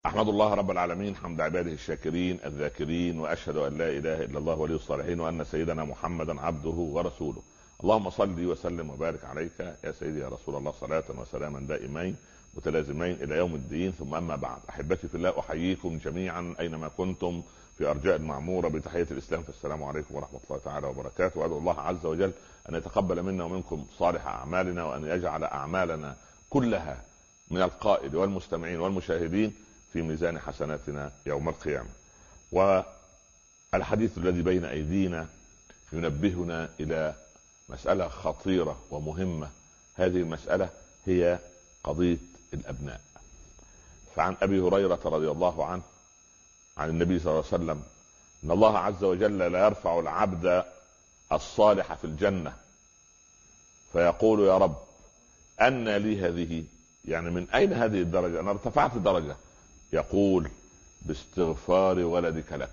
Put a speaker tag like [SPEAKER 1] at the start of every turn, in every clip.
[SPEAKER 1] أحمد الله رب العالمين حمد عباده الشاكرين الذاكرين، وأشهد أن لا إله إلا الله ولي الصالحين، وأن سيدنا محمدا عبده ورسوله. اللهم صل وسلم وبارك عليك يا سيدي يا رسول الله، صلاة وسلاما دائمين متلازمين إلى يوم الدين. ثم أما بعد، أحبتي في الله، أحييكم جميعا أينما كنتم في أرجاء المعمورة بتحية الإسلام، فالسلام عليكم ورحمة الله تعالى وبركاته. وأدعو الله عز وجل أن يتقبل منا ومنكم صالح أعمالنا، وأن يجعل أعمالنا كلها من القائد والمستمعين والمشاهدين في ميزان حسناتنا يوم القيامة. والحديث الذي بين أيدينا ينبهنا إلى مسألة خطيرة ومهمة. هذه المسألة هي قضية الأبناء. فعن أبي هريرة رضي الله عنه عن النبي صلى الله عليه وسلم إن الله عز وجل لا يرفع العبد الصالح في الجنة فيقول يا رب أن لي هذه، يعني من أين هذه الدرجة؟ أنا ارتفعت درجة. يقول باستغفار ولدك لك.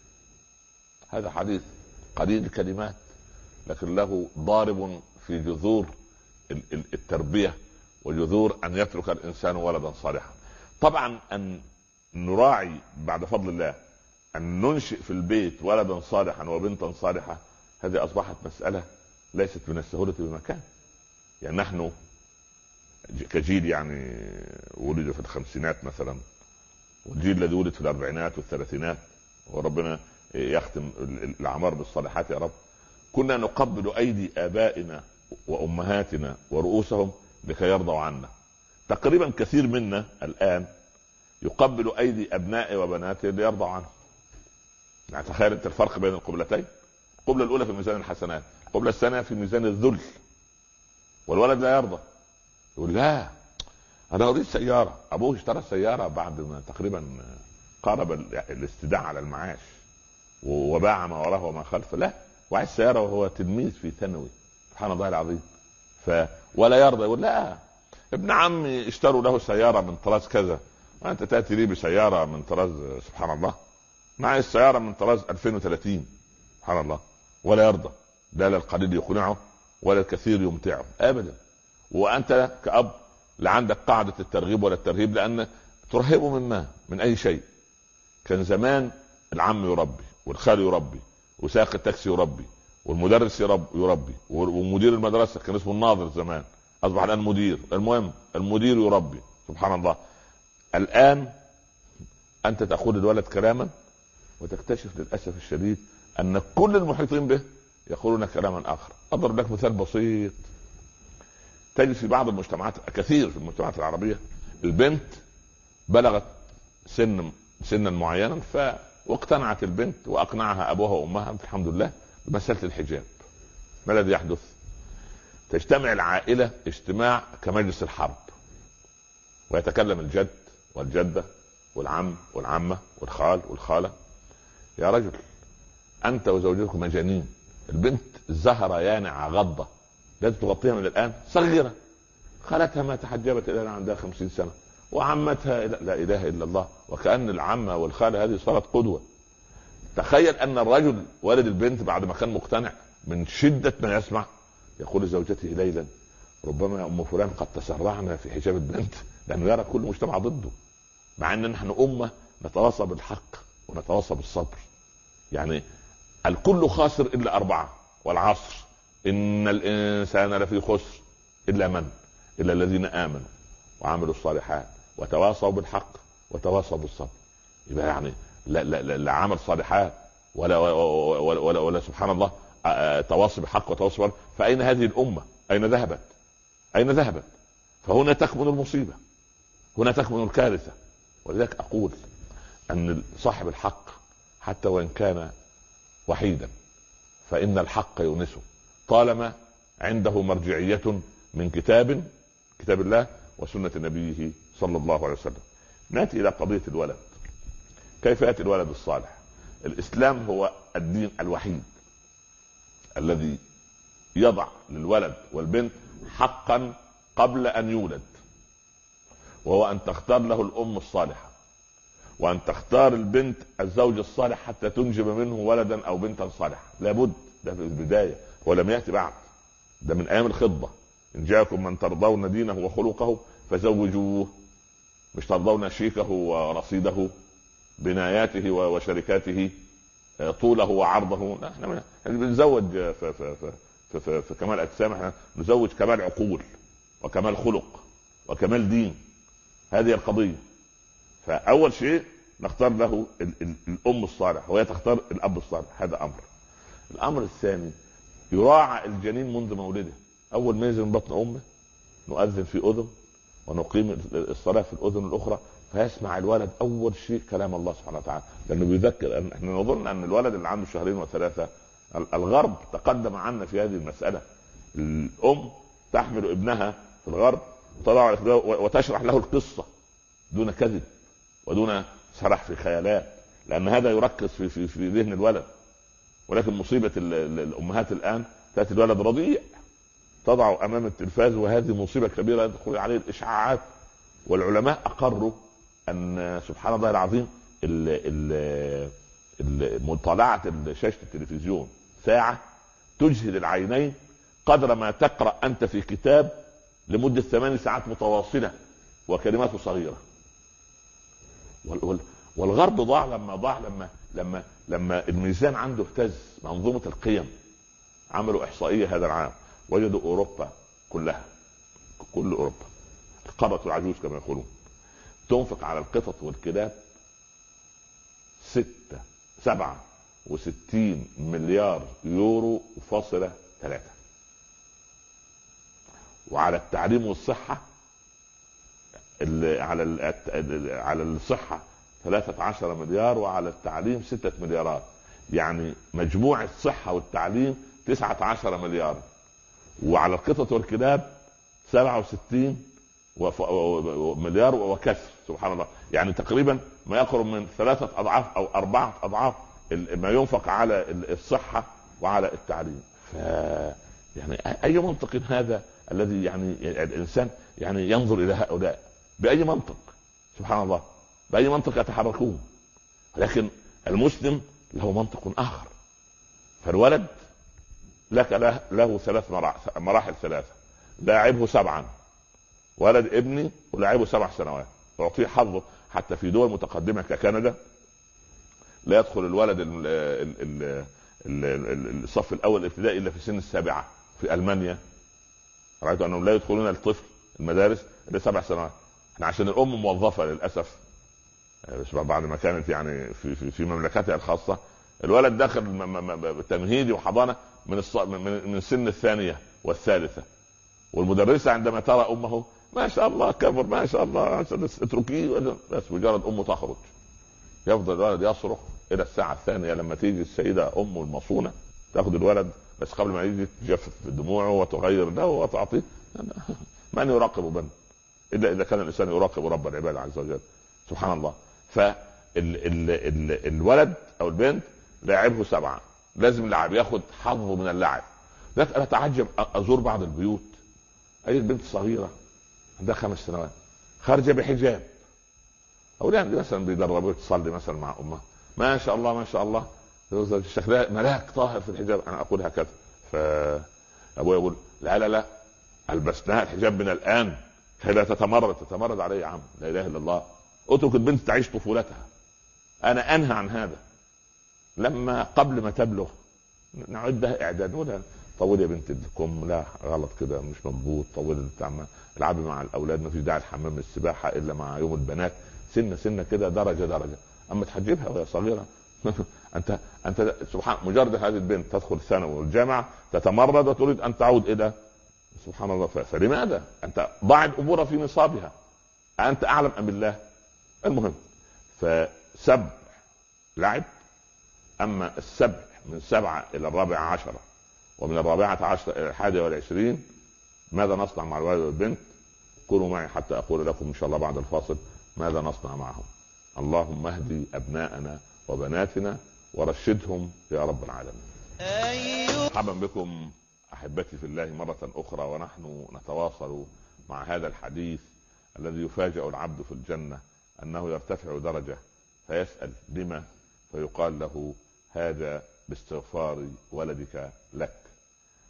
[SPEAKER 1] هذا حديث قليل الكلمات لكن له ضارب في جذور التربية وجذور أن يترك الإنسان ولدا صالحا. طبعا أن نراعي بعد فضل الله أن ننشئ في البيت ولدا صالحا وبنتا صالحة، هذه أصبحت مسألة ليست من السهولة بمكان. يعني نحن كجيل يعني ولد في الخمسينات مثلا، والجيل الذي ولد في الأربعينات والثلاثينات، وربنا يختم الأعمار بالصالحات يا رب، كنا نقبل أيدي آبائنا وأمهاتنا ورؤوسهم لكي يرضوا عنا. تقريبا كثير منا الآن يقبل أيدي أبنائه وبناته ليرضوا عنه. يعني تخيل أنت الفرق بين القبلتين. القبلة الأولى في ميزان الحسنات، القبلة الثانية في ميزان الذل. والولد لا يرضى، يقول لا أنا أريد سيارة. أبوه اشترى السيارة بعد ما تقريبا قارب الاستدعاء على المعاش وباع ما وراه وما خلفه. لا، وعايز سيارة وهو تلميذ في ثانوي، سبحان الله العظيم. ولا يرضى، يقول لا ابن عمي اشتروا له سيارة من طراز كذا، وأنت تأتي لي بسيارة من طراز، سبحان الله، معي السيارة من طراز 2030، سبحان الله. ولا يرضى، لا القليل يقنعه ولا الكثير يمتعه أبدا. وأنت كأب لا عندك قاعدة الترغيب ولا الترهيب، لأن ترهبه من أي شيء. كان زمان العم يربي، والخال يربي، وسائق التاكسي يربي، والمدرس يربي، ومدير المدرسة كان اسمه الناظر زمان، أصبح الآن مدير. المهم المدير يربي، سبحان الله. الآن أنت تأخذ الولد كلاما وتكتشف للأسف الشديد أن كل المحيطين به يقولون كلاما آخر. أضرب لك مثال بسيط. تجد في بعض المجتمعات، كثير في المجتمعات العربية، البنت بلغت سنا معينا واقتنعت البنت وأقنعها أبوها وأمها الحمد لله بمسألة الحجاب. ما الذي يحدث؟ تجتمع العائلة اجتماع كمجلس الحرب، ويتكلم الجد والجدة والعم والعمة والخال والخالة. يا رجل أنت وزوجتك مجانين، البنت زهرة يانعة غضة لازم تغطيها من الآن، صغيرة، خالتها ما تحجبت إلى عندها 50 سنة، وعمتها لا إله إلا الله، وكأن العمة والخالة هذه صارت قدوة. تخيل أن الرجل والد البنت بعد ما كان مقتنع من شدة ما يسمع يقول لزوجته ليلا ربما يا أم فلان قد تسرعنا في حجاب البنت، لأنه يرى كل مجتمع ضده، مع أن نحن أمة نتواصى بالحق ونتواصى بالصبر. يعني الكل خاسر إلا 4، والعصر إن الإنسان لفي خسر إلا الذين آمنوا وعملوا الصالحات وتواصوا بالحق وتواصوا بالصبر. يبقى يعني لا عمل صالحات ولا سبحان الله تواصي بالحق وتواصي بالصبر. فأين هذه الأمة؟ أين ذهبت؟ فهنا تكمن المصيبة، هنا تكمن الكارثة. ولذلك أقول أن صاحب الحق حتى وإن كان وحيدا فإن الحق يونسه طالما عنده مرجعية من كتاب الله وسنة نبيه صلى الله عليه وسلم. نأتي إلى قضية الولد. كيف يأتي الولد الصالح؟ الإسلام هو الدين الوحيد الذي يضع للولد والبنت حقا قبل أن يولد، وهو أن تختار له الأم الصالحة، وأن تختار البنت الزوج الصالح حتى تنجب منه ولدا أو بنتا صالحة. لابد، ده في البداية، ولم يأتي بعد، ده من أيام الخطبة. إن جاءكم من ترضون دينه وخلقه فزوجوه. مش ترضون شيكه ورصيده، بناياته وشركاته، طوله وعرضه؟ لا، احنا بنزوج في كمال اجسام، احنا نزوج كمال عقول وكمال خلق وكمال دين. هذه القضيه. فاول شيء نختار له الام الصالح، وهي تختار الاب الصالح. هذا امر. الامر الثاني، يراعى الجنين منذ مولده. اول ما ينزل من بطن امه نؤذن في اذن ونقيم الصلاه في الاذن الاخرى، فيسمع الولد اول شيء كلام الله سبحانه وتعالى، لانه بيذكر. احنا نظن ان الولد اللي عنده شهرين وثلاثه، الغرب تقدم عنا في هذه المساله. الام تحمل ابنها في الغرب وتشرح له القصه دون كذب ودون سرح في خيالات، لان هذا يركز في ذهن الولد. ولكن مصيبه الامهات الان، تاتي الولد رضيع تضع امام التلفاز، وهذه مصيبه كبيره يدخل عليه الاشعاعات. والعلماء اقروا ان سبحان الله العظيم مطالعه شاشه التلفزيون ساعه تجهد العينين قدر ما تقرا انت في كتاب لمده 8 ساعات متواصله وكلماته صغيره. والغرب ضاع لما الميزان عنده اهتز. منظومه القيم عملوا احصائيه هذا العام، وجدوا اوروبا كلها، كل اوروبا القاره العجوز كما يقولون، تنفق على القطط والكلاب 67 مليار يورو فاصلة 3، وعلى التعليم والصحة على الصحة 13 مليار، وعلى التعليم 6 مليارات. يعني مجموع الصحة والتعليم 19 مليار، وعلى القطط والكلاب 67 مليار وكسر. سبحان الله. يعني تقريبا ما يقرب من 3 أضعاف أو 4 أضعاف ما ينفق على الصحة وعلى التعليم. يعني أي منطق هذا الذي يعني الإنسان يعني ينظر إلى هؤلاء؟ بأي منطق؟ سبحان الله، بأي منطق يتحركون؟ لكن المسلم له منطق آخر. فالولد له 3 مراحل 3. لاعبه 7، ولد ابني ولاعبه 7 سنوات، أعطيه حظه. حتى في دول متقدمة ككندا لا يدخل الولد الصف الأول الابتدائي إلا في سن 7. في ألمانيا رأيت أنهم لا يدخلون الطفل المدارس إلا 7 سنوات. احنا عشان الأم موظفة للأسف، بعد ما كانت يعني في مملكتها الخاصة، الولد داخل تمهيدي وحضانة من سن 2 والثالثة. والمدرسة عندما ترى أمه ما شاء الله كبر، ما شاء الله اتركيه، بس مجرد أمه تخرج يفضل الولد يصرخ إلى الساعة 2 لما تيجي السيدة أمه المصونة تأخذ الولد، بس قبل ما يجي تجفف دموعه وتغير له وتعطيه. من يراقب من إلا إذا كان الإنسان يراقب رب العباد عز وجل. سبحان الله. فالولد أو البنت لاعبه 7، لازم لعب، ياخد حظه من اللعب. لكن أنا أتعجب أزور بعض البيوت، أي البنت صغيرة عندها 5 سنوات خارجة بحجاب، أولاد مثلا بيدربوها تصلي مثلا مع أمها، ما شاء الله ما شاء الله، شكلها ملاك طاهر في الحجاب. أنا أقول هكذا، فأبوي يقول لا ألبسناها الحجاب من الآن كي لا تتمرد عليه. يا عم لا إله إلا الله، اترك البنت تعيش طفولتها. أنا أنهى عن هذا. لما قبل ما تبلغ نعدها إعداد، نقولها طول يا بنت الكم، لا غلط كده مش مضبوط، طول العبي مع الأولاد، ما فيش داعي الحمام السباحة إلا مع يوم البنات، سنة كده درجة. أما تحجبها وهي صغيرة أنت سبحان، مجرد هذه البنت تدخل ثانوي والجامعة تتمرد وتريد أن تعود إلى سبحان الله. فلماذا أنت ضع الأمور في نصابها؟ أنت أعلم أم الله؟ المهم، فسبع لعب. أما السبع من 7 إلى 14، ومن 14 إلى 21، ماذا نصنع مع الولد والبنت؟ كونوا معي حتى أقول لكم إن شاء الله بعد الفاصل ماذا نصنع معهم. اللهم اهدي أبناءنا وبناتنا ورشدهم يا رب العالمين. مرحبا بكم أحبتي في الله مرة أخرى، ونحن نتواصل مع هذا الحديث الذي يفاجأ العبد في الجنة أنه يرتفع درجة فيسأل لما، فيقال له هذا باستغفار ولدك لك.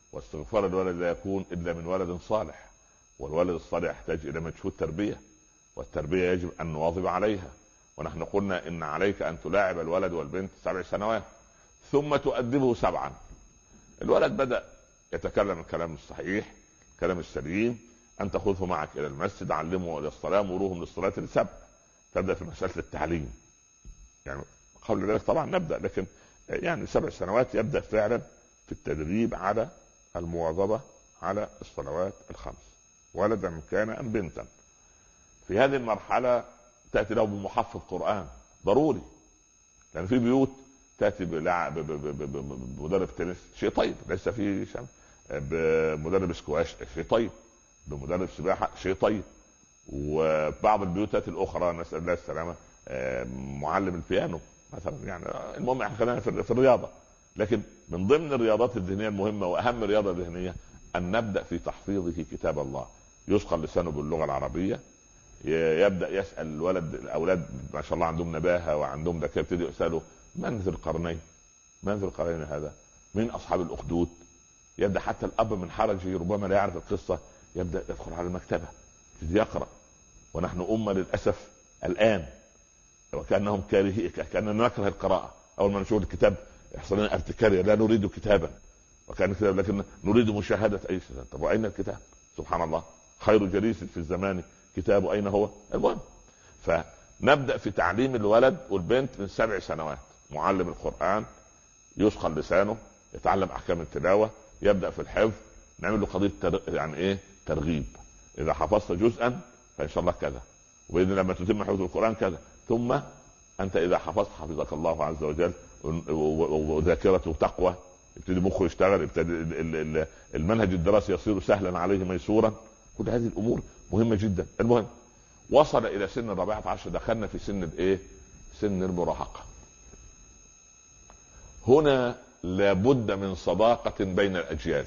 [SPEAKER 1] واستغفار الولد لا يكون إلا من ولد صالح، والولد الصالح يحتاج إلى مجهود تربية، والتربية يجب أن نواظب عليها. ونحن قلنا إن عليك أن تلاعب الولد والبنت 7 سنوات ثم تؤدبه 7. الولد بدأ يتكلم الكلام الصحيح، الكلام السليم، أن تأخذه معك إلى المسجد، علمه إلى الصلاة، مروهم للصلاة ل7. تبدأ في مسألة التعليم، يعني قبل ذلك طبعا نبدأ، لكن يعني 7 سنوات يبدأ فعلا في التدريب على المواظبة على الصلوات ال5، ولدا كان أم بنتا. في هذه المرحلة تأتي له بمحفظ قرآن ضروري، لأن في بيوت تأتي بمدرب تنس، شيء طيب ليس فيه شيء، بمدرب سكواش شيء طيب، بمدرب سباحة شيء طيب، وبعض البيوتات الأخرى نسأل الله السلامة معلم البيانو مثلا. يعني المهم احنا خلينا في الرياضة، لكن من ضمن الرياضات الذهنية المهمة وأهم رياضة ذهنية أن نبدأ في تحفيظه كتاب الله، يثقل لسانه باللغة العربية، يبدأ يسأل الولد، الأولاد ما شاء الله عندهم نباهة وعندهم ذكاء، يبتدي يسأله من ذي القرنين؟ من ذي القرنين هذا؟ من أصحاب الأخدود؟ يبدأ حتى الأب من حرجه ربما لا يعرف القصة يبدأ يدخل على المكتبة يبتدي يقرأ. ونحن أمة للأسف الآن وكأنهم كارهين، كأننا نكره القراءة. أول ما نشوف الكتاب يحصل لنا ارتكارية، لا نريد كتابا وكان كتاب، لكن نريد مشاهدة أي شيء. طب وأين الكتاب؟ سبحان الله، خير جليس في الزمان كتاب، أين هو؟ المهم، فنبدأ في تعليم الولد والبنت من 7 سنوات. معلم القرآن يثقل لسانه، يتعلم أحكام التلاوة، يبدأ في الحفظ، نعمل له قضية يعني إيه؟ ترغيب. إذا حفظت جزءا فإن شاء الله كذا، وإذا لما تتم حفظ القرآن كذا، ثم أنت إذا حفظت حفظك الله عز وجل، وذاكرته تقوى، يبتدي مخه يشتغل، يبتدي المنهج الدراسي يصير سهلا عليه ميسورا. كل هذه الأمور مهمة جدا. المهم وصل إلى سن 14، دخلنا في سن الإيه؟ سن المراهقة. هنا لابد من صداقة بين الأجيال.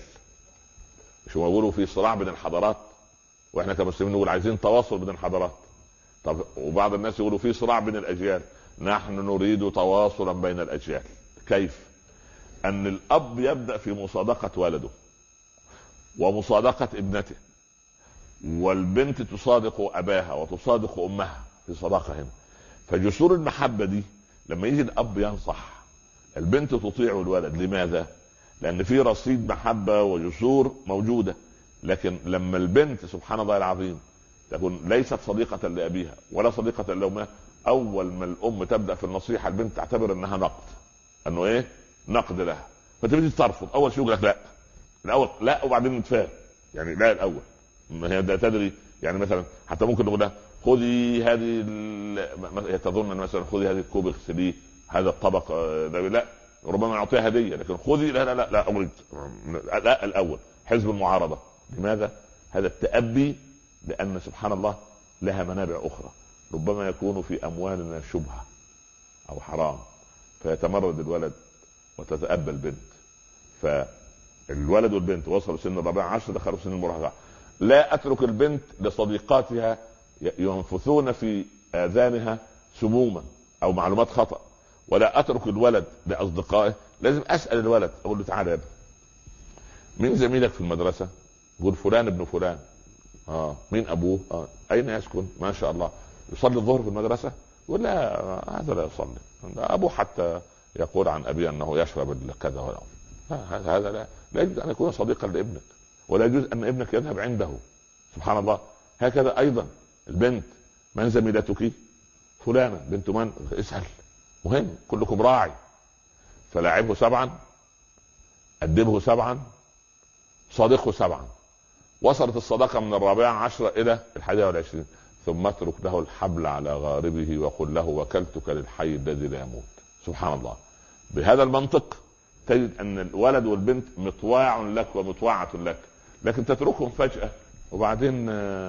[SPEAKER 1] شو يقولوا في صراع بين الحضارات، واحنا كمسلمين نقول عايزين تواصل بين الحضارات. طب وبعض الناس يقولوا في صراع بين الأجيال. نحن نريد تواصلا بين الأجيال. كيف؟ أن الأب يبدأ في مصادقة ولده ومصادقة ابنته، والبنت تصادق أباها وتصادق أمها في صداقة هنا. فجسور المحبة دي لما يجي الأب ينصح البنت تطيع الولد. لماذا؟ لأن في رصيد محبة وجسور موجودة. لكن لما البنت سبحان الله العظيم تكون ليست صديقة لأبيها ولا صديقة لأمها، أول ما الأم تبدأ في النصيحة البنت تعتبر أنها نقد، أنه إيه؟ نقد لها، فتبتدي ترفض. أول شيء يقول لك لا، الأول لا، وبعدين نتفاهم. يعني لا الأول، ما هي تدري. يعني مثلا حتى ممكن نقول لها خذي هذه تظن مثلا خذي هذه الكوب اغسليه، هذا الطبق لا، ربما نعطيها هدية، لكن خذي لا لا لا لا أريد، لا الأول. حزب المعارضة. لماذا؟ هذا التأبي لأن سبحان الله لها منابع أخرى، ربما يكون في أموالنا شبهة أو حرام، فيتمرد الولد وتتأبى البنت. فالولد والبنت وصلوا سن 14 دخلوا سن المراهقة. لا أترك البنت لصديقاتها ينفثون في آذانها سموما أو معلومات خطأ، ولا أترك الولد لأصدقائه. لازم أسأل الولد، أقول له تعالى يا ابني، مين زميلك في المدرسة؟ يقول فلان ابن فلان. مين أبوه؟ أين يسكن؟ ما شاء الله. يصلي الظهر في المدرسة؟ يقول لا هذا لا يصلي، أبوه حتى يقول عن أبي أنه يشرب كذا ولا. هذا لا يجوز أن يكون صديقا لابنك، ولا يجوز أن ابنك يذهب عنده. سبحان الله. هكذا أيضا البنت، من زميلتك؟ فلانة بنت من؟ اسأل، مهم، كلكم راعي. فلاعبه 7، أدبه 7، صادقه 7. وصلت الصداقة من 14 إلى 21، ثم اترك له الحبل على غاربه وقل له وكلتك للحي الذي لا يموت. سبحان الله. بهذا المنطق تجد أن الولد والبنت مطواع لك ومطوعة لك. لكن تتركهم فجأة، وبعدين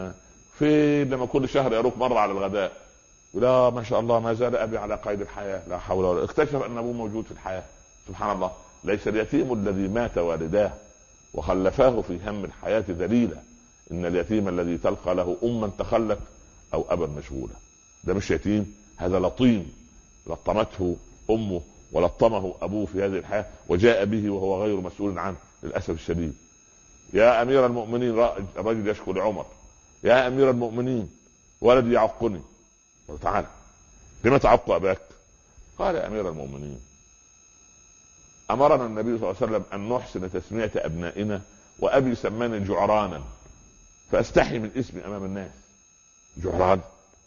[SPEAKER 1] في لما كل شهر يروك مرة على الغداء، لا ما شاء الله ما زال أبي على قيد الحياة، لا حول ولا، اكتشف أن أبوه موجود في الحياة. سبحان الله. ليس اليتيم الذي مات والداه وخلفاه في هم الحياة ذليلا، إن اليتيم الذي تلقى له أما تخلت أو أبا مشغولا. ده مش يتيم، هذا لطيم لطمته أمه ولطمه أبوه في هذه الحياة وجاء به وهو غير مسؤول عنه للأسف الشديد. يا أمير المؤمنين، الرجل يشكو لعمر، يا أمير المؤمنين ولدي يعقني. قال تعالى لما تعق اباك؟ قال يا امير المؤمنين امرنا النبي صلى الله عليه وسلم ان نحسن تسمية ابنائنا، وابي سماني جعرانا فاستحي من اسمي امام الناس. جعران.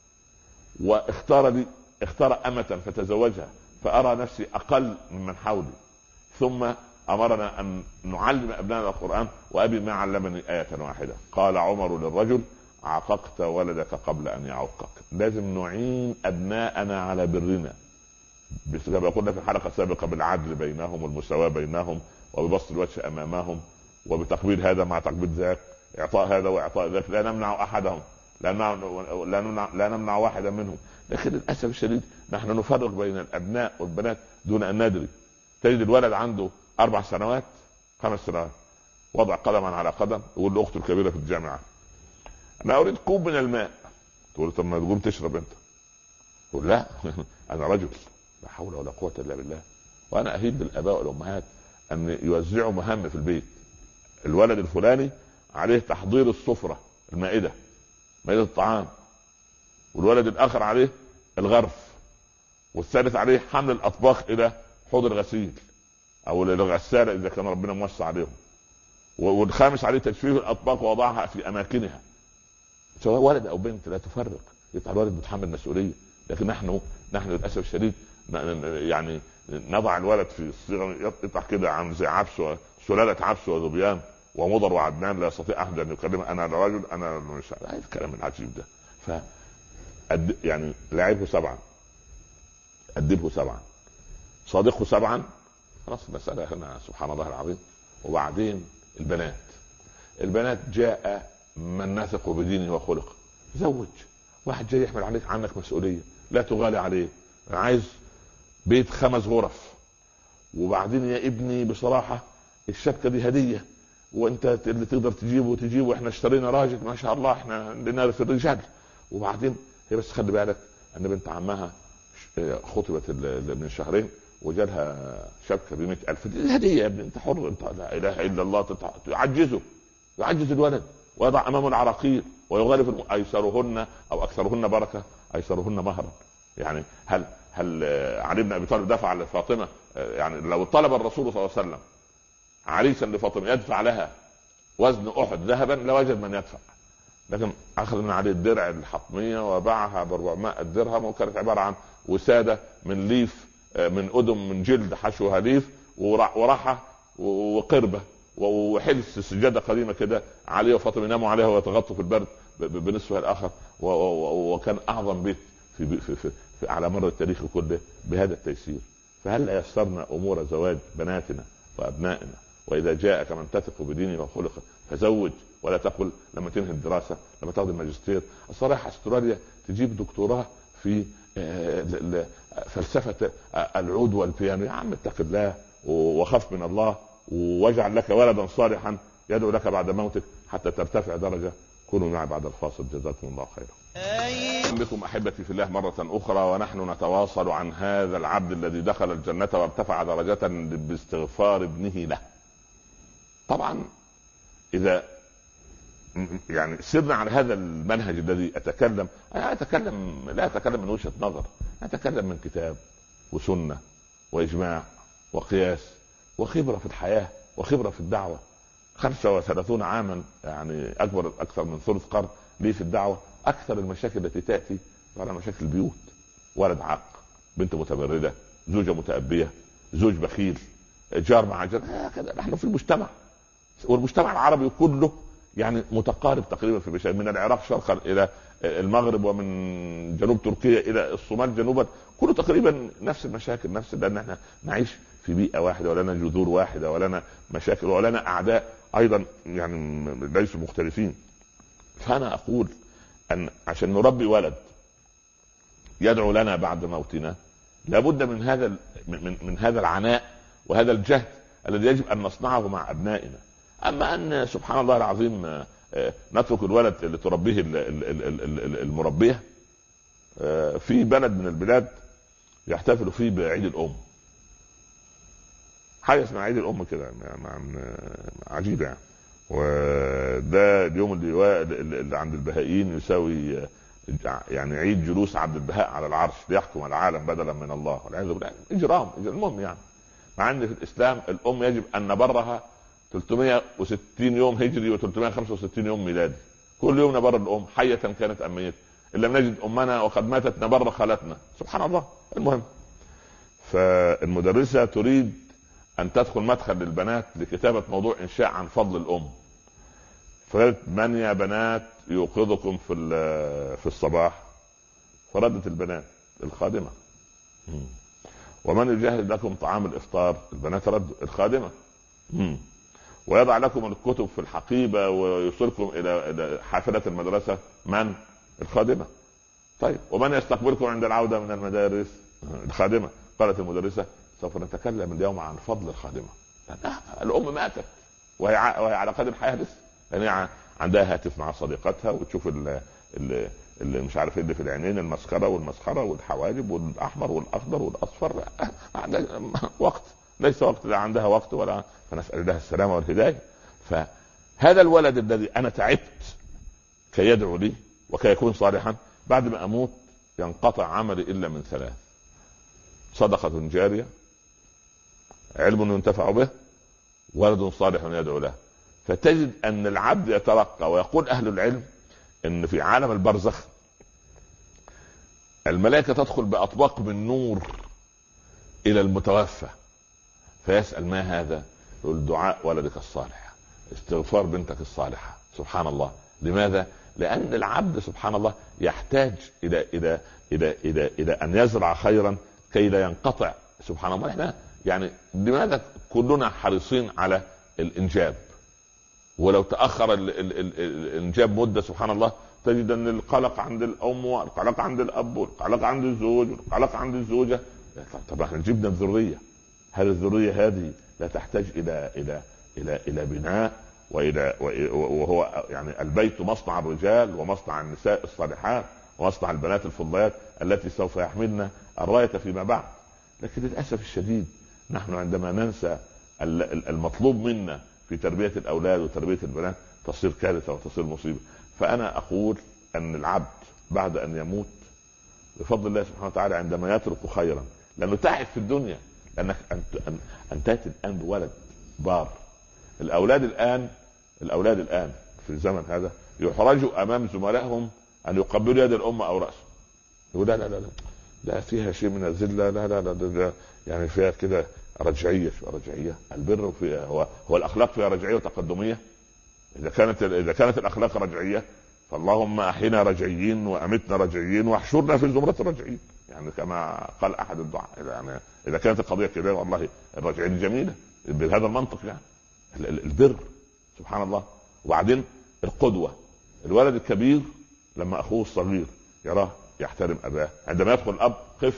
[SPEAKER 1] اختار امة فتزوجها فارى نفسي اقل ممن حولي. ثم امرنا ان نعلم ابنائنا القرآن وابي ما علمني آية واحدة. قال عمر للرجل عققت ولدك قبل ان يعقك. لازم نعين ابناءنا على برنا، كما قلنا في الحلقة السابقة، بالعدل بينهم والمساواة بينهم وببسط الوجه امامهم وبتقبيل هذا مع تقبيل ذاك، اعطاء هذا واعطاء ذاك. لا نمنع احدهم، لا نمنع واحدا منهم. لكن للاسف الشديد نحن نفرق بين الابناء والبنات دون ان ندري. تجد الولد عنده 4 سنوات 5 سنوات وضع قدما على قدم، يقول لاخته الكبيره في الجامعه انا اريد كوب من الماء. تقول طب ما تقوم تشرب انت. تقول لا انا رجل. لا حول ولا قوه الا بالله. وانا اهيب بالاباء والامهات ان يوزعوا مهام في البيت. الولد الفلاني عليه تحضير السفره، المائده، مائده الطعام، والولد الاخر عليه الغرف، والثالث عليه حمل الاطباق الى حوض الغسيل او الغساله اذا كان ربنا موسع عليهم، والخامس عليه تجفيف الاطباق ووضعها في اماكنها. سواء ولد او بنت لا تفرق، يطلع الولد متحمل مسؤوليه. لكن نحن للاسف الشديد يعني نضع الولد في الصيغه يطلع كده عن زي عبس، سلاله عبس وذبيان ومضر وعدنان، لا يستطيع احد ان يكلمه انا الرجل انا مش هذا الكلام العجيب ده. ف يعني لاعبه 7، ادبه 7، صادقه 7، خلاص المسألة هنا سبحان الله العظيم. وبعدين البنات جاء من نثق بدينه وخلقه. زوج واحد جاي يحمل عليك عنك مسؤولية، لا تغالي عليه. عايز بيت 5 غرف، وبعدين يا ابني بصراحة الشبكة دي هدية وانت اللي تقدر تجيبه، احنا اشترينا راجل ما شاء الله احنا لنا في الرجال. وبعدين هي بس خلي بالك ان بنت عمها خطبت من شهرين وجالها شبكه ب100,000. دي هديه يا ابني، انت حر، انت لا اله الا الله. يعجز الولد ويضع امامه العراقيل ويغالب ايسرهن او اكثرهن بركه ايسرهن مهرا. يعني هل علي بن ابي طالب دفع لفاطمه؟ يعني لو طلب الرسول صلى الله عليه وسلم عريسا لفاطمه يدفع لها وزن احد ذهبا لوجد من يدفع. لكن اخذ من عليه الدرع الحطميه وباعها ب400 درهم، وكانت عباره عن وساده من ليف، من ادم، من جلد حشوها ليف وراحه وقربه وحلس سجاده قديمه كده عليه وفاطمه يناموا عليها ويتغطوا في البرد بنصفها الاخر. وكان اعظم بيت في على مر التاريخ كله بهذا التيسير. فهل يسرنا امور زواج بناتنا وابنائنا؟ واذا جاءك من تثق بدينه وخلقه فزوج، ولا تقل لما تنهي الدراسه لما تاخذ الماجستير. الصراحه استراليا تجيب دكتوراه في فلسفه العود والبيانو. يا عم اتق الله وخف من الله واجعل لك ولدا صالحا يدعو لك بعد موتك حتى ترتفع درجه. كونوا معي بعد الفاصل، جزاكم الله خيرا. بكم احبتي في الله مره اخرى، ونحن نتواصل عن هذا العبد الذي دخل الجنه وارتفع درجه باستغفار ابنه له. طبعا اذا يعني سرنا على هذا المنهج الذي اتكلم، لا اتكلم من وجهة نظر، اتكلم من كتاب وسنة واجماع وقياس وخبرة في الحياة وخبرة في الدعوة. 35 عاما، يعني اكثر من ثلث قرن لي في الدعوة. اكثر المشاكل التي تأتي على مشاكل البيوت: ولد عاق، بنت متبردة، زوجة متأبية، زوج بخيل، جار مع جار. هكذا نحن في المجتمع، والمجتمع العربي كله يعني متقارب تقريبا في مشاكل، من العراق شرقا الى المغرب، ومن جنوب تركيا الى الصومال جنوبا، كله تقريبا نفس المشاكل، لان احنا نعيش في بيئة واحدة ولنا جذور واحدة ولنا مشاكل ولنا اعداء ايضا يعني ليسوا مختلفين. فانا اقول ان عشان نربي ولد يدعو لنا بعد موتنا لابد من هذا العناء وهذا الجهد الذي يجب ان نصنعه مع ابنائنا. اما ان سبحان الله العظيم نترك الولد اللي تربيه المربيه. في بلد من البلاد يحتفلوا فيه بعيد الام، حاجه اسمها عيد الام كده عجيبه يعني. وده اليوم اللي عند البهائيين يساوي يعني عيد جلوس عبد البهاء على العرش ليحكم العالم بدلا من الله والعياذ بالله، اجرام. المهم يعني مع ان في الاسلام الام يجب ان نبرها 360 يوم هجري و365 يوم ميلادي، كل يوم نبر الام حيه كانت ام ميته، ان لم نجد امنا وقد ماتت نبر خالتنا، سبحان الله. المهم، فالمدرسه تريد ان تدخل مدخل للبنات لكتابه موضوع انشاء عن فضل الام، فقالت من يا بنات يوقظكم في الصباح؟ فردت البنات الخادمه. ومن يجهز لكم طعام الافطار؟ البنات ردوا الخادمه. ويضع لكم الكتب في الحقيبه ويوصلكم الى حافله المدرسه؟ من؟ الخادمه. طيب ومن يستقبلكم عند العوده من المدارس؟ الخادمه. قالت المدرسه سوف نتكلم اليوم عن فضل الخادمه. الام ماتت وهي على قدر الحياه لسه، يعني عندها هاتف مع صديقتها وتشوف اللي مش عارف اللي في العينين، المسكره والمسخره والحواجب والاحمر والاخضر والاصفر. وقت ليس وقت، لا عندها وقت ولا. فنسال الله السلامه والهدايه. فهذا الولد الذي انا تعبت كي يدعو لي وكي يكون صالحا، بعد ما اموت ينقطع عملي الا من ثلاث: صدقه جاريه، علم ينتفع به، ولد صالح يدعو له. فتجد ان العبد يترقى، ويقول اهل العلم ان في عالم البرزخ الملائكه تدخل باطباق من نور الى المتوفى فيسال ما هذا؟ يقول دعاء ولدك الصالح، استغفار بنتك الصالحه. سبحان الله. لماذا؟ لان العبد سبحان الله يحتاج الى ان يزرع خيرا كي لا ينقطع. سبحان الله. احنا يعني لماذا كلنا حريصين على الانجاب؟ ولو تاخر الانجاب مده سبحان الله تجد ان القلق عند الام والقلق عند الاب والقلق عند الزوج والقلق عند الزوجه. طب احنا جبنا الذريه، هل الذريه هذه لا تحتاج الى بناء وهو يعني البيت مصنع الرجال ومصنع النساء الصالحات ومصنع البنات الفضليات التي سوف يحملن الرايه فيما بعد. لكن للاسف الشديد نحن عندما ننسى المطلوب منا في تربيه الاولاد وتربيه البنات تصير كارثه وتصير مصيبه. فانا اقول ان العبد بعد ان يموت بفضل الله سبحانه وتعالى عندما يترك خيرا، لانه تعب في الدنيا، لانك ان تاتي الان بولد بار. الاولاد الان في الزمن هذا يحرجوا امام زملائهم ان يقبلوا يد الام او راسه. يقول لا لا لا لا فيها شيء من الذله، لا لا لا يعني فيها كده رجعيه. البر فيها هو الاخلاق فيها رجعيه وتقدميه. اذا كانت الاخلاق رجعيه فاللهم احينا رجعيين وامتنا رجعيين واحشرنا في زمره الرجعيين، يعني كما قال احد الدعاء. يعني اذا كانت القضيه كده والله الرجعيين جميله بهذا المنطق. يعني البر سبحان الله. وبعدين القدوه، الولد الكبير لما اخوه الصغير يراه يحترم اباه، عندما يدخل الاب يقف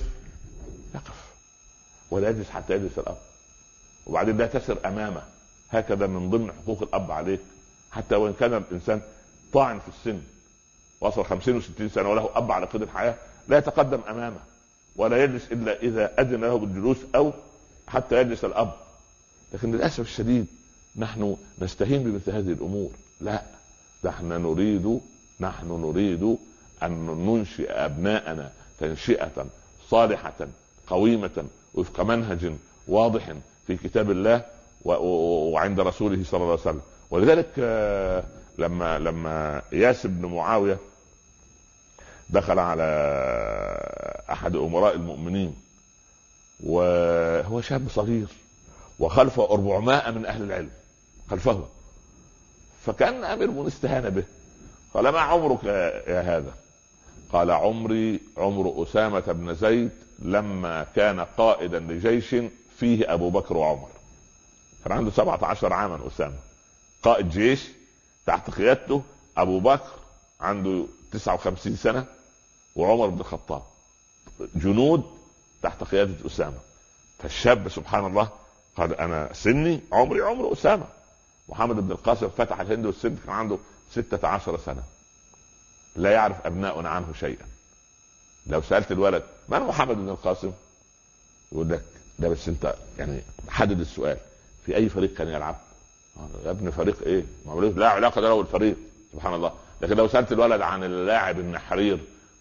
[SPEAKER 1] ولا يجلس حتى يجلس الاب، وبعدين لا تسر امامه. هكذا من ضمن حقوق الاب عليك، حتى وان كان الانسان طاعن في السن وصل 50 و60 سنه وله اب على قيد الحياه، لا يتقدم امامه ولا يجلس الا اذا اذن له بالجلوس او حتى يجلس الاب. لكن للاسف الشديد نحن نستهين بمثل هذه الامور. لا، نحن نريد ان ننشئ ابناءنا تنشئه صالحه قويمه وفق منهج واضح في كتاب الله وعند رسوله صلى الله عليه وسلم. ولذلك لما إياس بن معاوية دخل على احد امراء المؤمنين وهو شاب صغير وخلفه 400 من اهل العلم خلفه، فكان امير المؤمنين استهان به. قال ما عمرك يا هذا؟ قال عمري عمر أسامة بن زيد لما كان قائدا لجيش فيه أبو بكر وعمر. كان عنده 17 عاما أسامة، قائد جيش تحت قيادته أبو بكر عنده 59 سنة وعمر بن الخطاب، جنود تحت قيادة أسامة. فالشاب سبحان الله قال أنا سني عمري عمر أسامة. محمد بن القاسم فتح الهند والسند كان عنده 16 سنة، لا يعرف أبناؤنا عنه شيئا. لو سألت الولد من محمد بن القاسم يقول لك ده بس انت يعني حدد السؤال في اي فريق كان يلعب. يا ابن فريق ايه؟ لا علاقه له بالفريق سبحان الله. لكن لو سألت الولد عن اللاعب النحرير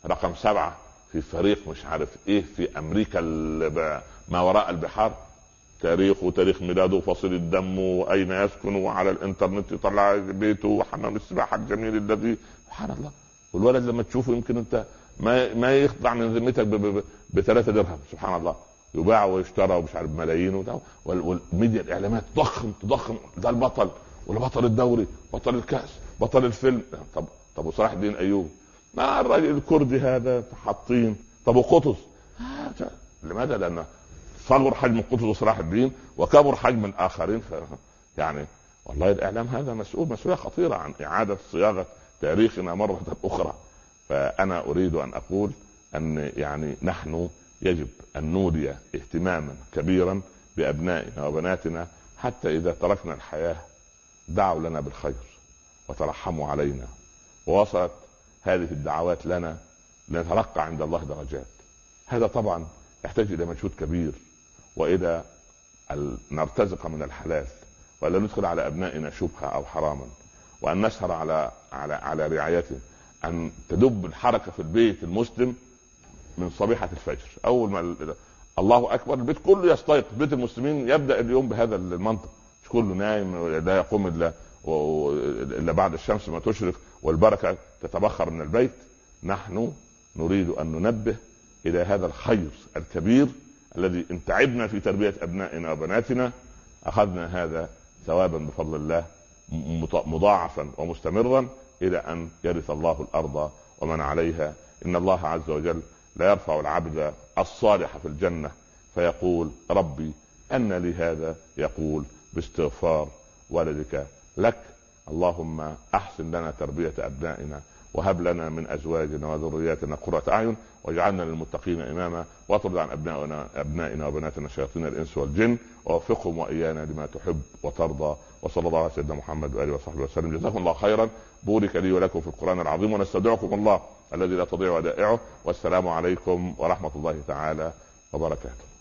[SPEAKER 1] رقم 7 في فريق مش عارف ايه في امريكا ما وراء البحار، تاريخ ميلاده وفصيل الدم واين يسكن وعلى الانترنت يطلع بيته وحمام السباحه الجميل الذي سبحان الله. والولد لما تشوفه يمكن انت ما يخضع من ذمتك ب3 درهم، سبحان الله، يباع ويشترى ومش عارف ملايين والميديا الاعلامات تضخم ده البطل ولا بطل الدوري، بطل الكاس، بطل الفيلم. طب وصلاح الدين ايوب ما الراجل الكردي هذا حاطين. طب وقطز لماذا؟ لان صغر حجم قطز وصلاح الدين وكبر حجم الاخرين. يعني والله الاعلام هذا مسؤوليه خطيره عن اعاده صياغه تاريخنا مره اخرى. فانا اريد ان اقول ان يعني نحن يجب ان نولي اهتماما كبيرا بابنائنا وبناتنا، حتى اذا تركنا الحياه دعوا لنا بالخير وترحموا علينا. ووصلت هذه الدعوات لنا لنترقى عند الله درجات. هذا طبعا يحتاج الى مجهود كبير، والى ان نرتزق من الحلال، ولا ندخل على ابنائنا شبهه او حراما، وان نسهر على رعايتهم، ان تدب الحركه في البيت المسلم من صبيحه الفجر. اول ما الله اكبر البيت كله يستيقظ. بيت المسلمين يبدا اليوم بهذا المنطق، مش كله نايم لا يقوم الا بعد الشمس ما تشرق والبركه تتبخر من البيت. نحن نريد ان ننبه الى هذا الخير الكبير الذي ان تعبنا في تربيه ابنائنا وبناتنا اخذنا هذا ثوابا بفضل الله مضاعفا ومستمرا الى ان يرث الله الارض ومن عليها. ان الله عز وجل لا يرفع العبد الصالح في الجنه فيقول ربي ان لي هذا، يقول باستغفار ولدك لك. اللهم احسن لنا تربيه ابنائنا، وهب لنا من ازواجنا وذرياتنا قرة اعين، واجعلنا للمتقين اماما، واطرد عن ابنائنا وبناتنا شياطين الانس والجن، ووفقهم وايانا لما تحب وترضى. وصلى الله على سيدنا محمد واله وصحبه وسلم. جزاكم الله خيرا. بورك لي ولكم في القرآن العظيم، ونستودعكم الله الذي لا تضيع ودائعه. والسلام عليكم ورحمة الله تعالى وبركاته.